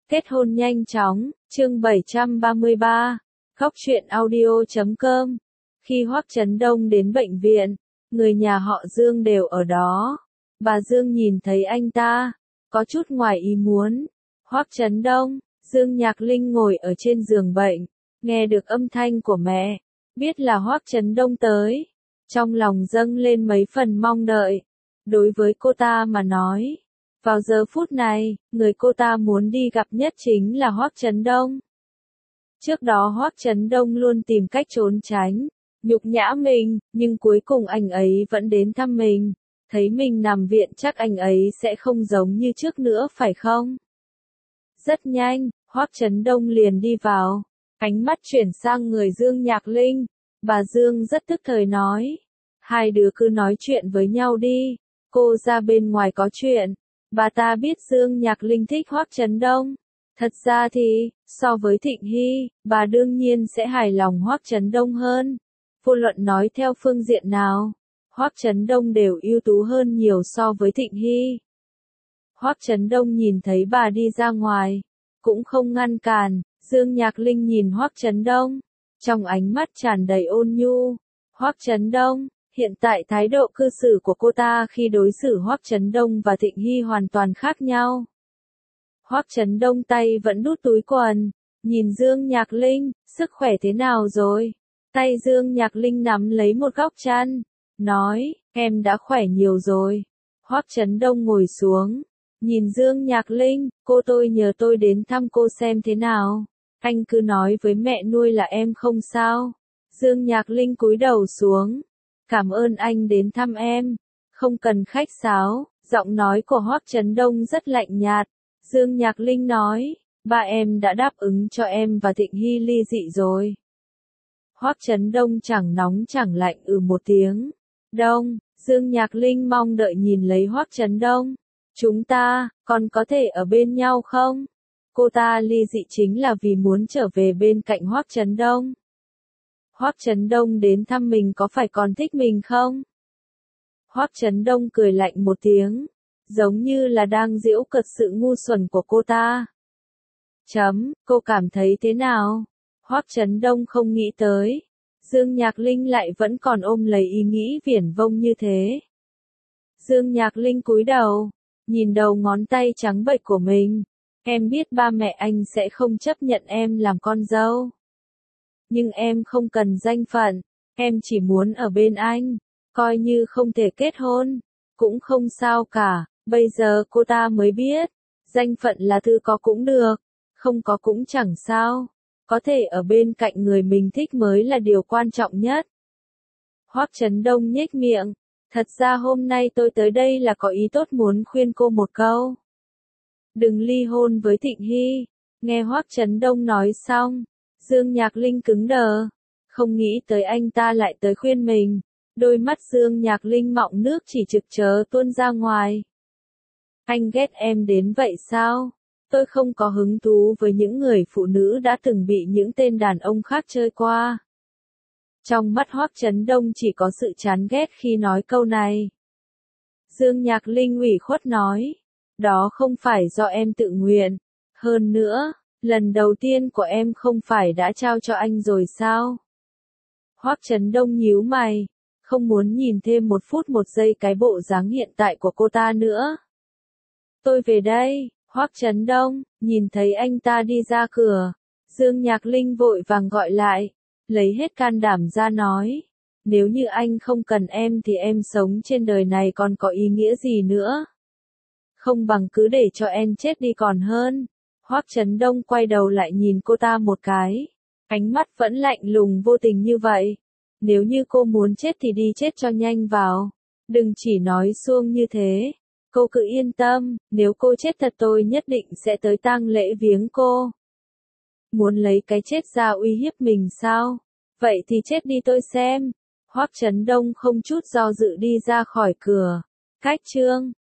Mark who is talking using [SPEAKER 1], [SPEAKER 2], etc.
[SPEAKER 1] Kết hôn nhanh chóng, chương 733, Khóc Chuyện audio.com. Khi Hoắc Chấn Đông đến bệnh viện, người nhà họ Dương đều ở đó. Bà Dương nhìn thấy anh ta, có chút ngoài ý muốn. Hoắc Chấn Đông, Dương Nhạc Linh ngồi ở trên giường bệnh, nghe được âm thanh của mẹ, biết là Hoắc Chấn Đông tới. Trong lòng dâng lên mấy phần mong đợi. Đối với cô ta mà nói, vào giờ phút này, người cô ta muốn đi gặp nhất chính là Hoắc Chấn Đông. Trước đó Hoắc Chấn Đông luôn tìm cách trốn tránh, nhục nhã mình, nhưng cuối cùng anh ấy vẫn đến thăm mình. Thấy mình nằm viện chắc anh ấy sẽ không giống như trước nữa phải không? Rất nhanh, Hoắc Chấn Đông liền đi vào, ánh mắt chuyển sang người Dương Nhạc Linh. Bà Dương rất tức thời nói, hai đứa cứ nói chuyện với nhau đi, cô ra bên ngoài có chuyện. Bà ta biết Dương Nhạc Linh thích Hoắc Chấn Đông. Thật ra thì, so với Thịnh Hy, bà đương nhiên sẽ hài lòng Hoắc Chấn Đông hơn. Vô luận nói theo phương diện nào, Hoắc Chấn Đông đều ưu tú hơn nhiều so với Thịnh Hy. Hoắc Chấn Đông nhìn thấy bà đi ra ngoài, cũng không ngăn cản. Dương Nhạc Linh nhìn Hoắc Chấn Đông, trong ánh mắt tràn đầy ôn nhu. Hoắc Chấn Đông, hiện tại thái độ cư xử của cô ta khi đối xử Hoắc Chấn Đông và Thịnh Hy hoàn toàn khác nhau. Hoắc Chấn Đông tay vẫn đút túi quần, nhìn Dương Nhạc Linh, sức khỏe thế nào rồi? Tay Dương Nhạc Linh nắm lấy một góc chăn, nói, em đã khỏe nhiều rồi. Hoắc Chấn Đông ngồi xuống, nhìn Dương Nhạc Linh, tôi nhờ tôi đến thăm cô xem thế nào. Anh cứ nói với mẹ nuôi là em không sao. Dương Nhạc Linh cúi đầu xuống, cảm ơn anh đến thăm em, không cần khách sáo. Giọng nói của Hoắc Chấn Đông rất lạnh nhạt. Dương Nhạc Linh nói, ba em đã đáp ứng cho em và Thịnh Hy ly dị rồi. Hoắc Chấn Đông chẳng nóng chẳng lạnh một tiếng. Đông, Dương Nhạc Linh mong đợi nhìn lấy Hoắc Chấn Đông. Chúng ta, còn có thể ở bên nhau không? Cô ta ly dị chính là vì muốn trở về bên cạnh Hoắc Chấn Đông. Hoắc Chấn Đông đến thăm mình có phải còn thích mình không? Hoắc Chấn Đông cười lạnh một tiếng, giống như là đang giễu cợt sự ngu xuẩn của cô ta. Cô cảm thấy thế nào? Hoắc Chấn Đông không nghĩ tới, Dương Nhạc Linh lại vẫn còn ôm lấy ý nghĩ viển vông như thế. Dương Nhạc Linh cúi đầu, nhìn đầu ngón tay trắng bệch của mình. Em biết ba mẹ anh sẽ không chấp nhận em làm con dâu. Nhưng em không cần danh phận, em chỉ muốn ở bên anh, coi như không thể kết hôn, cũng không sao cả. Bây giờ cô ta mới biết, danh phận là thứ có cũng được, không có cũng chẳng sao. Có thể ở bên cạnh người mình thích mới là điều quan trọng nhất. Hoắc Chấn Đông nhếch miệng, thật ra hôm nay tôi tới đây là có ý tốt muốn khuyên cô một câu. Đừng ly hôn với Thịnh Hy. Nghe Hoắc Chấn Đông nói xong, Dương Nhạc Linh cứng đờ, không nghĩ tới anh ta lại tới khuyên mình. Đôi mắt Dương Nhạc Linh mọng nước chỉ trực chớ tuôn ra ngoài. Anh ghét em đến vậy sao? Tôi không có hứng thú với những người phụ nữ đã từng bị những tên đàn ông khác chơi qua. Trong mắt Hoắc Chấn Đông chỉ có sự chán ghét khi nói câu này. Dương Nhạc Linh ủy khuất nói, đó không phải do em tự nguyện. Hơn nữa, lần đầu tiên của em không phải đã trao cho anh rồi sao? Hoắc Chấn Đông nhíu mày, không muốn nhìn thêm một phút một giây cái bộ dáng hiện tại của cô ta nữa. Tôi về đây. Hoắc Chấn Đông, nhìn thấy anh ta đi ra cửa, Dương Nhạc Linh vội vàng gọi lại, lấy hết can đảm ra nói, nếu như anh không cần em thì em sống trên đời này còn có ý nghĩa gì nữa? Không bằng cứ để cho em chết đi còn hơn. Hoắc Chấn Đông quay đầu lại nhìn cô ta một cái, ánh mắt vẫn lạnh lùng vô tình như vậy. Nếu như cô muốn chết thì đi chết cho nhanh vào, đừng chỉ nói suông như thế. Cô cứ yên tâm, nếu cô chết thật tôi nhất định sẽ tới tang lễ viếng cô. Muốn lấy cái chết ra uy hiếp mình sao? Vậy thì chết đi tôi xem. Hoắc Chấn Đông không chút do dự đi ra khỏi cửa. Cách chương